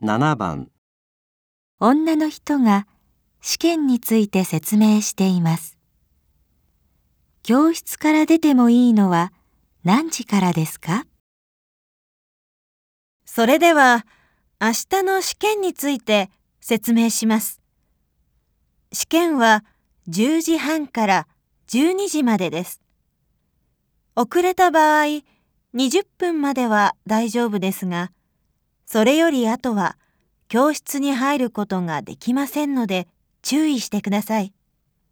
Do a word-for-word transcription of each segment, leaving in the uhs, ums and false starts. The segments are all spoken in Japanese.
ななばん。 女の人が試験について説明しています。教室から出てもいいのは何時からですか？ それでは明日の試験について説明します。試験はじゅうじはんからじゅうにじまでです。遅れた場合、にじゅっぷんまでは大丈夫ですが、それより後は教室に入ることができませんので注意してください。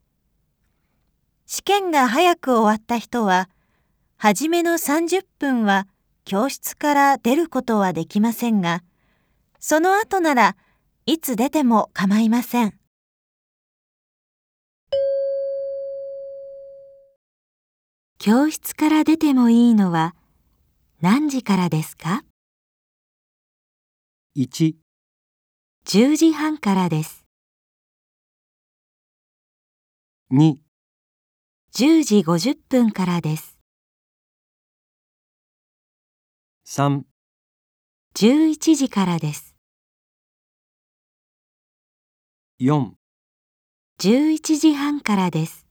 試験が早く終わった人は、はじめのさんじゅっぷんは教室から出ることはできませんが、その後ならいつ出ても構いません。 教室から出てもいいのは何時からですか？ いち、 じゅうじはんからです。 に、 じゅうじごじゅっぷんからです。 さん、 じゅういちじからです。 よん、 じゅういちじはんからです。